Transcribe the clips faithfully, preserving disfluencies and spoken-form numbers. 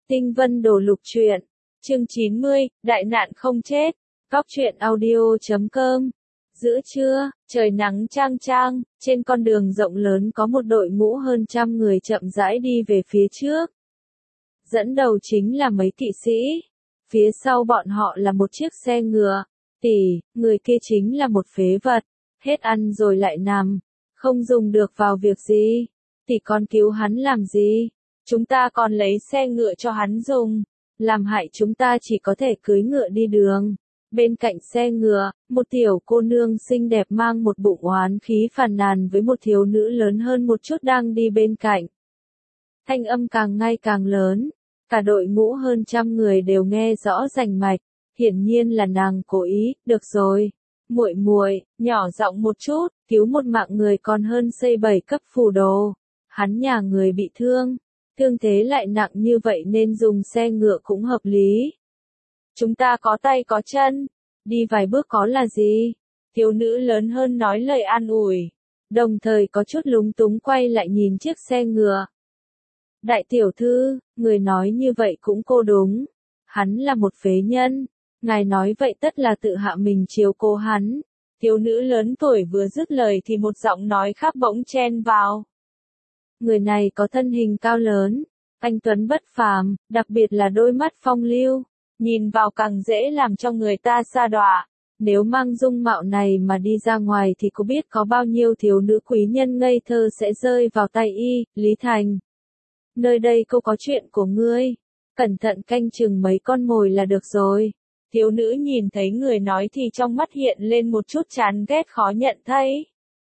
Tinh Vân Đồ Lục Truyện, chương chín mươi, Đại nạn không chết, Góc truyện audio chấm com. Giữa trưa, trời nắng chang chang, trên con đường rộng lớn có một đội ngũ hơn trăm người chậm rãi đi về phía trước. Dẫn đầu chính là mấy kỵ sĩ, phía sau bọn họ là một chiếc xe ngựa. Tỷ, người kia chính là một phế vật, hết ăn rồi lại nằm, không dùng được vào việc gì. Tỷ con cứu hắn làm gì? Chúng ta còn lấy xe ngựa cho hắn dùng, làm hại chúng ta chỉ có thể cưỡi ngựa đi đường. Bên cạnh xe ngựa, một tiểu cô nương xinh đẹp mang một bụng oán khí phàn nàn với một thiếu nữ lớn hơn một chút đang đi bên cạnh. Thanh âm càng ngày càng lớn, cả đội ngũ hơn trăm người đều nghe rõ rành mạch, hiển nhiên là nàng cố ý. Được rồi, muội muội, nhỏ giọng một chút, cứu một mạng người còn hơn xây bảy cấp phù đồ. Hắn nhà người bị thương, thương thế lại nặng như vậy nên dùng xe ngựa cũng hợp lý. Chúng ta có tay có chân, đi vài bước có là gì? Thiếu nữ lớn hơn nói lời an ủi, đồng thời có chút lúng túng quay lại nhìn chiếc xe ngựa. Đại tiểu thư, người nói như vậy cũng cô đúng, hắn là một phế nhân, ngài nói vậy tất là tự hạ mình chiếu cố hắn. Thiếu nữ lớn tuổi vừa dứt lời thì một giọng nói khác bỗng chen vào. Người này có thân hình cao lớn, anh tuấn bất phàm, đặc biệt là đôi mắt phong lưu, nhìn vào càng dễ làm cho người ta sa đọa. Nếu mang dung mạo này mà đi ra ngoài thì có biết có bao nhiêu thiếu nữ quý nhân ngây thơ sẽ rơi vào tay y. Lý Thành, nơi đây cô có chuyện của ngươi, cẩn thận canh chừng mấy con mồi là được rồi. Thiếu nữ nhìn thấy người nói thì trong mắt hiện lên một chút chán ghét khó nhận thấy.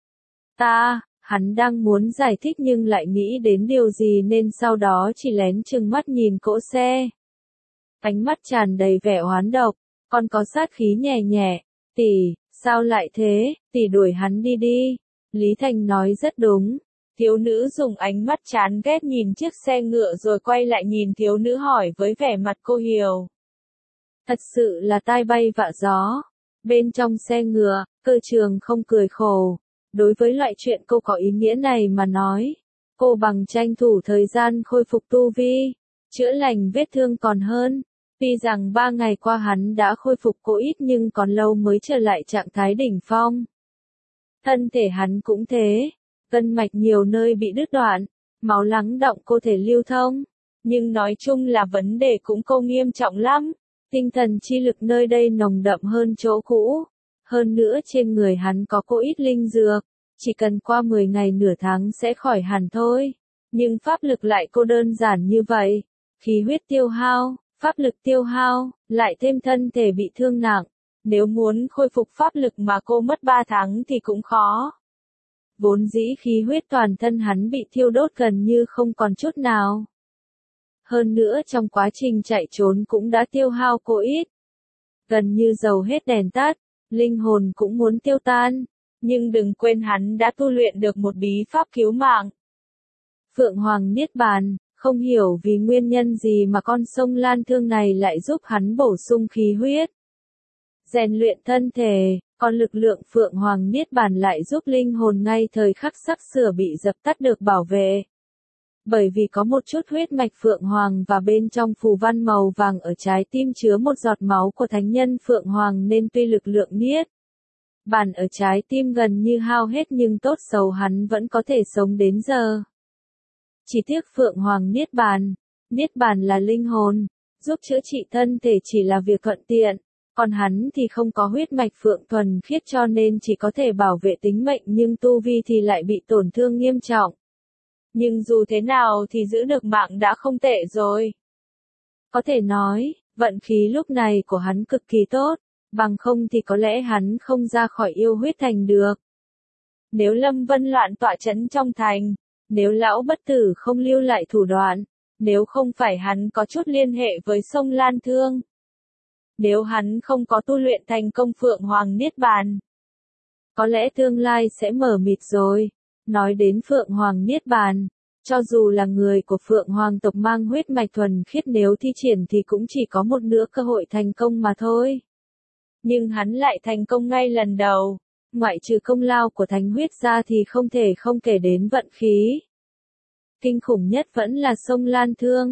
Ta, hắn đang muốn giải thích nhưng lại nghĩ đến điều gì nên sau đó chỉ lén chừng mắt nhìn cỗ xe. Ánh mắt tràn đầy vẻ oán độc, còn có sát khí nhẹ nhẹ. Tỷ, sao lại thế, tỷ đuổi hắn đi đi. Lý Thành nói rất đúng. Thiếu nữ dùng ánh mắt chán ghét nhìn chiếc xe ngựa rồi quay lại nhìn thiếu nữ hỏi với vẻ mặt cô hiểu. Thật sự là tai bay vạ gió. Bên trong xe ngựa, Cơ Trường không cười khổ. Đối với loại chuyện cô có ý nghĩa này mà nói, cô bằng tranh thủ thời gian khôi phục tu vi, chữa lành vết thương còn hơn. Tuy rằng ba ngày qua hắn đã khôi phục cô ít nhưng còn lâu mới trở lại trạng thái đỉnh phong. Thân thể hắn cũng thế, gân mạch nhiều nơi bị đứt đoạn, máu lắng động cô thể lưu thông, nhưng nói chung là vấn đề cũng không nghiêm trọng lắm. Tinh thần chi lực nơi đây nồng đậm hơn chỗ cũ. Hơn nữa trên người hắn có cô ít linh dược, chỉ cần qua mười ngày nửa tháng sẽ khỏi hẳn thôi. Nhưng pháp lực lại cô đơn giản như vậy, khí huyết tiêu hao, pháp lực tiêu hao, lại thêm thân thể bị thương nặng. Nếu muốn khôi phục pháp lực mà cô mất ba tháng thì cũng khó. Vốn dĩ khí huyết toàn thân hắn bị thiêu đốt gần như không còn chút nào. Hơn nữa trong quá trình chạy trốn cũng đã tiêu hao cô ít. Gần như dầu hết đèn tắt, linh hồn cũng muốn tiêu tan. Nhưng đừng quên hắn đã tu luyện được một bí pháp cứu mạng. Phượng Hoàng Niết Bàn, không hiểu vì nguyên nhân gì mà con sông Lan Thương này lại giúp hắn bổ sung khí huyết, rèn luyện thân thể, còn lực lượng Phượng Hoàng Niết Bàn lại giúp linh hồn ngay thời khắc sắp sửa bị dập tắt được bảo vệ. Bởi vì có một chút huyết mạch Phượng Hoàng và bên trong phù văn màu vàng ở trái tim chứa một giọt máu của thánh nhân Phượng Hoàng nên tuy lực lượng Niết Bàn ở trái tim gần như hao hết nhưng tốt xấu hắn vẫn có thể sống đến giờ. Chỉ tiếc Phượng Hoàng Niết Bàn, Niết Bàn là linh hồn, giúp chữa trị thân thể chỉ là việc thuận tiện, còn hắn thì không có huyết mạch Phượng thuần khiết cho nên chỉ có thể bảo vệ tính mệnh nhưng tu vi thì lại bị tổn thương nghiêm trọng. Nhưng dù thế nào thì giữ được mạng đã không tệ rồi. Có thể nói, vận khí lúc này của hắn cực kỳ tốt, bằng không thì có lẽ hắn không ra khỏi yêu huyết thành được. Nếu Lâm Vân loạn tọa trấn trong thành, nếu lão bất tử không lưu lại thủ đoạn, nếu không phải hắn có chút liên hệ với sông Lan Thương, nếu hắn không có tu luyện thành công Phượng Hoàng Niết Bàn, có lẽ tương lai sẽ mở mịt rồi. Nói đến Phượng Hoàng Niết Bàn, cho dù là người của Phượng Hoàng tộc mang huyết mạch thuần khiết nếu thi triển thì cũng chỉ có một nửa cơ hội thành công mà thôi. Nhưng hắn lại thành công ngay lần đầu, ngoại trừ công lao của thánh huyết ra thì không thể không kể đến vận khí. Kinh khủng nhất vẫn là sông Lan Thương,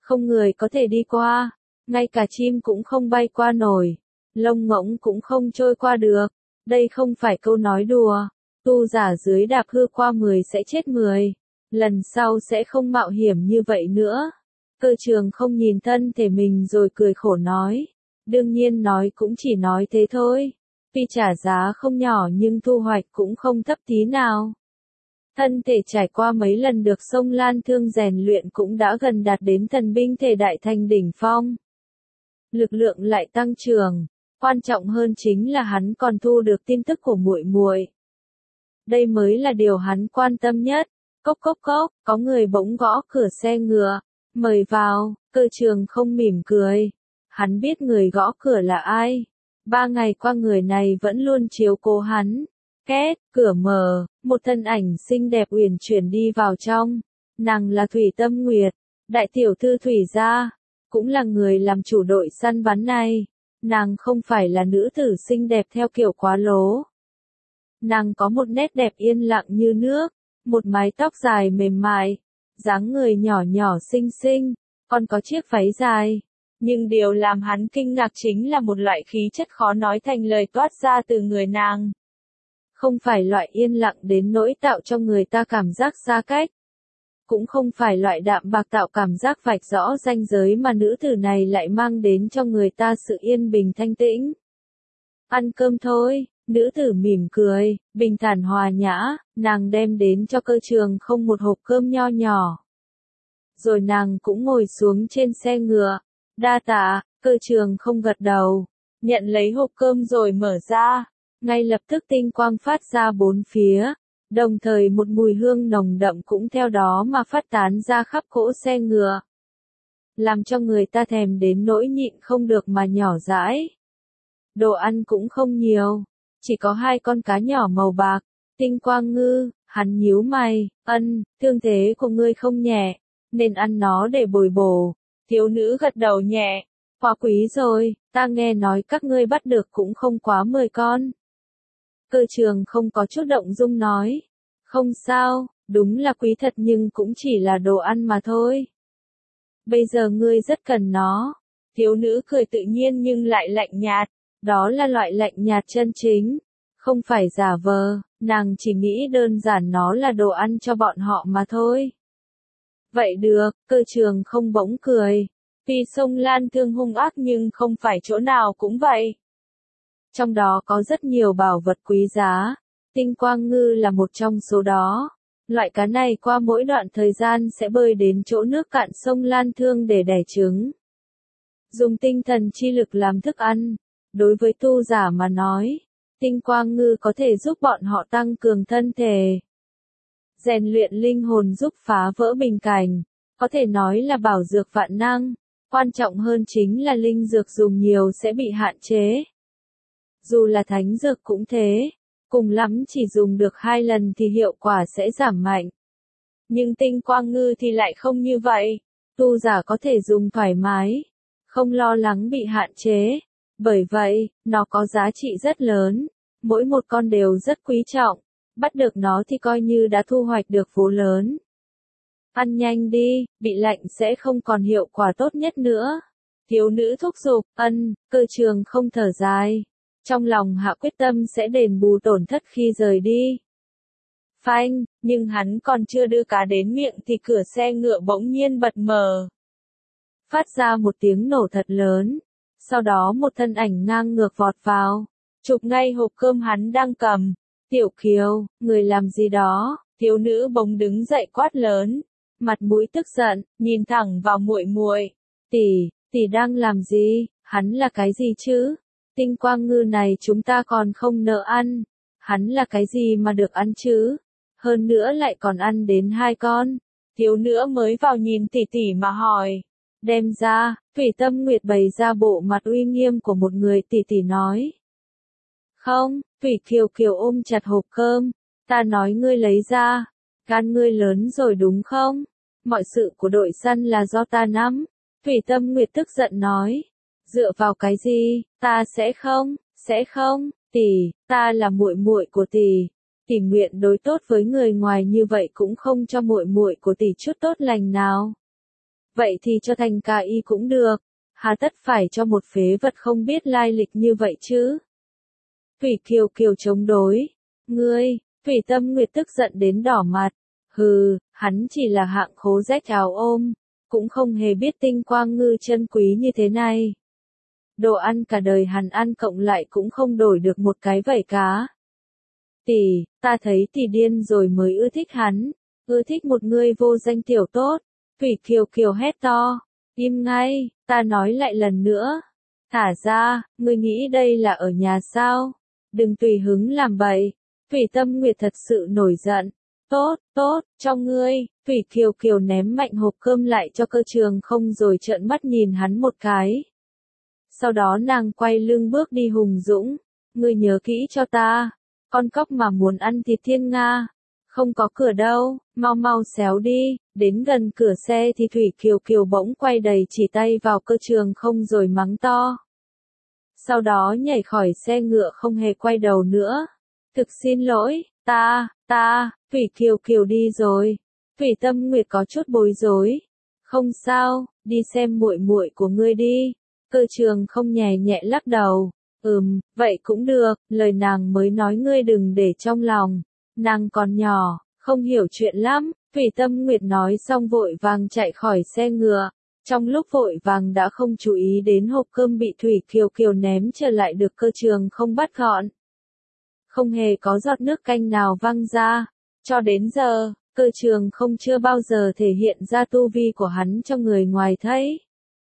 không người có thể đi qua, ngay cả chim cũng không bay qua nổi, lông ngỗng cũng không trôi qua được. Đây không phải câu nói đùa, tu giả dưới đạp hư qua mười sẽ chết mười, lần sau sẽ không mạo hiểm như vậy nữa. Cơ Trường không nhìn thân thể mình rồi cười khổ nói, đương nhiên nói cũng chỉ nói thế thôi, tuy trả giá không nhỏ nhưng thu hoạch cũng không thấp tí nào. Thân thể trải qua mấy lần được sông Lan Thương rèn luyện cũng đã gần đạt đến thần binh thể đại thành đỉnh phong. Lực lượng lại tăng trưởng, quan trọng hơn chính là hắn còn thu được tin tức của muội muội. Đây mới là điều hắn quan tâm nhất. Cốc cốc cốc, có người bỗng gõ cửa xe ngựa, mời vào. Cơ Trường không mỉm cười. Hắn biết người gõ cửa là ai. Ba ngày qua người này vẫn luôn chiếu cố hắn. Két, cửa mở, một thân ảnh xinh đẹp uyển chuyển đi vào trong. Nàng là Thủy Tâm Nguyệt, đại tiểu thư Thủy gia, cũng là người làm chủ đội săn bắn này. Nàng không phải là nữ tử xinh đẹp theo kiểu quá lố. Nàng có một nét đẹp yên lặng như nước, một mái tóc dài mềm mại, dáng người nhỏ nhỏ xinh xinh, còn có chiếc váy dài. Nhưng điều làm hắn kinh ngạc chính là một loại khí chất khó nói thành lời toát ra từ người nàng. Không phải loại yên lặng đến nỗi tạo cho người ta cảm giác xa cách. Cũng không phải loại đạm bạc tạo cảm giác vạch rõ ranh giới mà nữ tử này lại mang đến cho người ta sự yên bình thanh tĩnh. Ăn cơm thôi, nữ tử mỉm cười, bình thản hòa nhã, nàng đem đến cho Cơ Trường không một hộp cơm nho nhỏ. Rồi nàng cũng ngồi xuống trên xe ngựa, đa tạ. Cơ Trường không gật đầu, nhận lấy hộp cơm rồi mở ra, ngay lập tức tinh quang phát ra bốn phía. Đồng thời một mùi hương nồng đậm cũng theo đó mà phát tán ra khắp cỗ xe ngựa. Làm cho người ta thèm đến nỗi nhịn không được mà nhỏ dãi. Đồ ăn cũng không nhiều, chỉ có hai con cá nhỏ màu bạc. Tinh Quang Ngư, hắn nhíu mày, ân, thương thế của ngươi không nhẹ, nên ăn nó để bồi bổ. Thiếu nữ gật đầu nhẹ, quá quý rồi, ta nghe nói các ngươi bắt được cũng không quá mười con. Cơ Trường không có chút động dung nói, không sao, đúng là quý thật nhưng cũng chỉ là đồ ăn mà thôi. Bây giờ ngươi rất cần nó. Thiếu nữ cười tự nhiên nhưng lại lạnh nhạt, đó là loại lạnh nhạt chân chính, không phải giả vờ, nàng chỉ nghĩ đơn giản nó là đồ ăn cho bọn họ mà thôi. Vậy được, Cơ Trường không bỗng cười, vì sông Lan Thương hung ác nhưng không phải chỗ nào cũng vậy. Trong đó có rất nhiều bảo vật quý giá, Tinh Quang Ngư là một trong số đó. Loại cá này qua mỗi đoạn thời gian sẽ bơi đến chỗ nước cạn sông Lan Thương để đẻ trứng. Dùng tinh thần chi lực làm thức ăn, đối với tu giả mà nói, Tinh Quang Ngư có thể giúp bọn họ tăng cường thân thể, rèn luyện linh hồn, giúp phá vỡ bình cảnh, có thể nói là bảo dược vạn năng. Quan trọng hơn chính là linh dược dùng nhiều sẽ bị hạn chế. Dù là thánh dược cũng thế, cùng lắm chỉ dùng được hai lần thì hiệu quả sẽ giảm mạnh. Nhưng Tinh Quang Ngư thì lại không như vậy, tu giả có thể dùng thoải mái, không lo lắng bị hạn chế. Bởi vậy, nó có giá trị rất lớn, mỗi một con đều rất quý trọng, bắt được nó thì coi như đã thu hoạch được phú lớn. Ăn nhanh đi, bị lạnh sẽ không còn hiệu quả tốt nhất nữa. Thiếu nữ thúc giục, ân. Cơ Trường không thở dài, trong lòng hạ quyết tâm sẽ đền bù tổn thất khi rời đi. Phanh, nhưng hắn còn chưa đưa cá đến miệng thì cửa xe ngựa bỗng nhiên bật mở. Phát ra một tiếng nổ thật lớn, sau đó một thân ảnh ngang ngược vọt vào, chụp ngay hộp cơm hắn đang cầm. Tiểu Kiều, người làm gì đó? Thiếu nữ bỗng đứng dậy quát lớn, mặt mũi tức giận, nhìn thẳng vào muội muội. Tỷ, tỷ đang làm gì? Hắn là cái gì chứ? Tinh Quang Ngư này chúng ta còn không nợ ăn. Hắn là cái gì mà được ăn chứ? Hơn nữa lại còn ăn đến hai con. Thiếu nữ mới vào nhìn tỷ tỷ mà hỏi. Đem ra, Thủy Tâm Nguyệt bày ra bộ mặt uy nghiêm của một người tỷ tỷ nói. Không, Thủy Kiều Kiều ôm chặt hộp cơm. Ta nói ngươi lấy ra. Gan ngươi lớn rồi đúng không? Mọi sự của đội săn là do ta nắm. Thủy Tâm Nguyệt tức giận nói. Dựa vào cái gì? Ta sẽ không, sẽ không, tỷ, ta là muội muội của tỷ. Tỷ nguyện đối tốt với người ngoài như vậy cũng không cho muội muội của tỷ chút tốt lành nào. vậy thì cho thành ca y cũng được, hà tất phải cho một phế vật không biết lai lịch như vậy chứ. Thủy Kiều Kiều chống đối, ngươi, Thủy Tâm Nguyệt tức giận đến đỏ mặt, hừ, hắn chỉ là hạng khố rách áo ôm, cũng không hề biết tinh quang ngư chân quý như thế này. Đồ ăn cả đời hắn ăn cộng lại cũng không đổi được một cái vảy cá. Tỷ, ta thấy tỷ điên rồi mới ưa thích hắn, ưa thích một người vô danh tiểu tốt. Thủy Kiều Kiều hét to, im ngay, ta nói lại lần nữa. Thả ra, ngươi nghĩ đây là ở nhà sao? Đừng tùy hứng làm bậy. Thủy Tâm Nguyệt thật sự nổi giận. Tốt, tốt, cho ngươi. Thủy Kiều Kiều ném mạnh hộp cơm lại cho Cơ Trường Không rồi trợn mắt nhìn hắn một cái. Sau đó nàng quay lưng bước đi hùng dũng. Ngươi nhớ kỹ cho ta. Con cóc mà muốn ăn thịt thiên nga. Không có cửa đâu, mau mau xéo đi. Đến gần cửa xe thì Thủy Kiều Kiều bỗng quay đầy chỉ tay vào Cơ Trường Không rồi mắng to. Sau đó nhảy khỏi xe ngựa không hề quay đầu nữa. Thực xin lỗi, ta, ta, Thủy Kiều Kiều đi rồi. Thủy Tâm Nguyệt có chút bối rối. Không sao, đi xem muội muội của ngươi đi. Cơ Trường Không nhẹ nhẹ lắc đầu. Ừm, vậy cũng được, lời nàng mới nói ngươi đừng để trong lòng. Nàng còn nhỏ, không hiểu chuyện lắm. Thủy Tâm Nguyệt nói xong vội vàng chạy khỏi xe ngựa. Trong lúc vội vàng đã không chú ý đến hộp cơm bị Thủy Kiều Kiều ném trở lại được Cơ Trường Không bắt gọn. Không hề có giọt nước canh nào văng ra. Cho đến giờ, Cơ Trường Không chưa bao giờ thể hiện ra tu vi của hắn cho người ngoài thấy.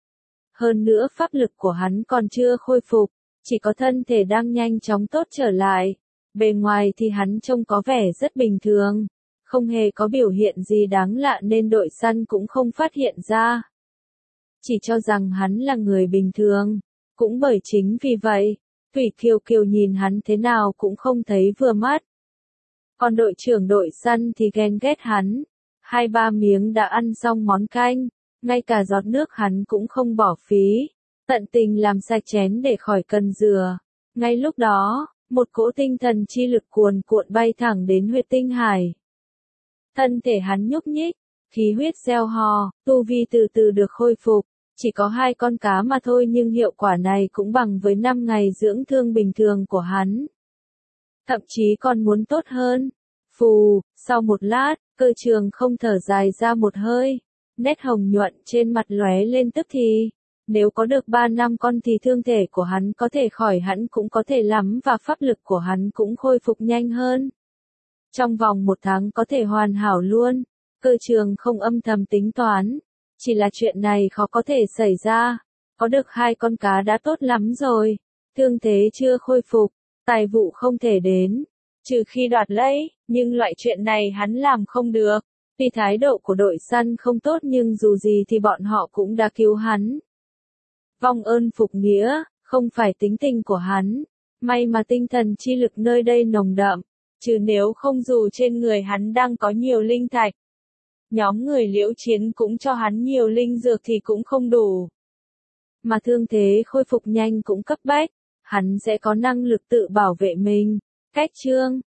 Hơn nữa pháp lực của hắn còn chưa khôi phục, chỉ có thân thể đang nhanh chóng tốt trở lại. Bề ngoài thì hắn trông có vẻ rất bình thường, không hề có biểu hiện gì đáng lạ nên đội săn cũng không phát hiện ra. Chỉ cho rằng hắn là người bình thường. Cũng bởi chính vì vậy, Thủy Kiều Kiều nhìn hắn thế nào cũng không thấy vừa mắt. Còn đội trưởng đội săn thì ghen ghét hắn. Hai ba miếng đã ăn xong món canh, ngay cả giọt nước hắn cũng không bỏ phí. Tận tình làm sạch chén để khỏi cần rửa. Ngay lúc đó, một cỗ tinh thần chi lực cuồn cuộn bay thẳng đến huyệt tinh hải. Thân thể hắn nhúc nhích, khí huyết gieo hò, tu vi từ từ được khôi phục. Chỉ có hai con cá mà thôi nhưng hiệu quả này cũng bằng với năm ngày dưỡng thương bình thường của hắn. Thậm chí còn muốn tốt hơn. Phù, sau một lát, Cơ Trường Không thở dài ra một hơi. Nét hồng nhuận trên mặt lóe lên tức thì. Nếu có được ba năm con thì thương thể của hắn có thể khỏi hẳn cũng có thể lắm và pháp lực của hắn cũng khôi phục nhanh hơn. Trong vòng một tháng có thể hoàn hảo luôn. Cơ Trường Không âm thầm tính toán. Chỉ là chuyện này khó có thể xảy ra. Có được hai con cá đã tốt lắm rồi. Thương thế chưa khôi phục, tài vụ không thể đến. Trừ khi đoạt lấy, nhưng loại chuyện này hắn làm không được. Tuy thái độ của đội săn không tốt nhưng dù gì thì bọn họ cũng đã cứu hắn. Vong ơn phục nghĩa, không phải tính tình của hắn. May mà tinh thần chi lực nơi đây nồng đậm. Chứ nếu không dù trên người hắn đang có nhiều linh thạch. Nhóm người Liễu Chiến cũng cho hắn nhiều linh dược thì cũng không đủ. Mà thương thế khôi phục nhanh cũng cấp bách, hắn sẽ có năng lực tự bảo vệ mình. Cách chương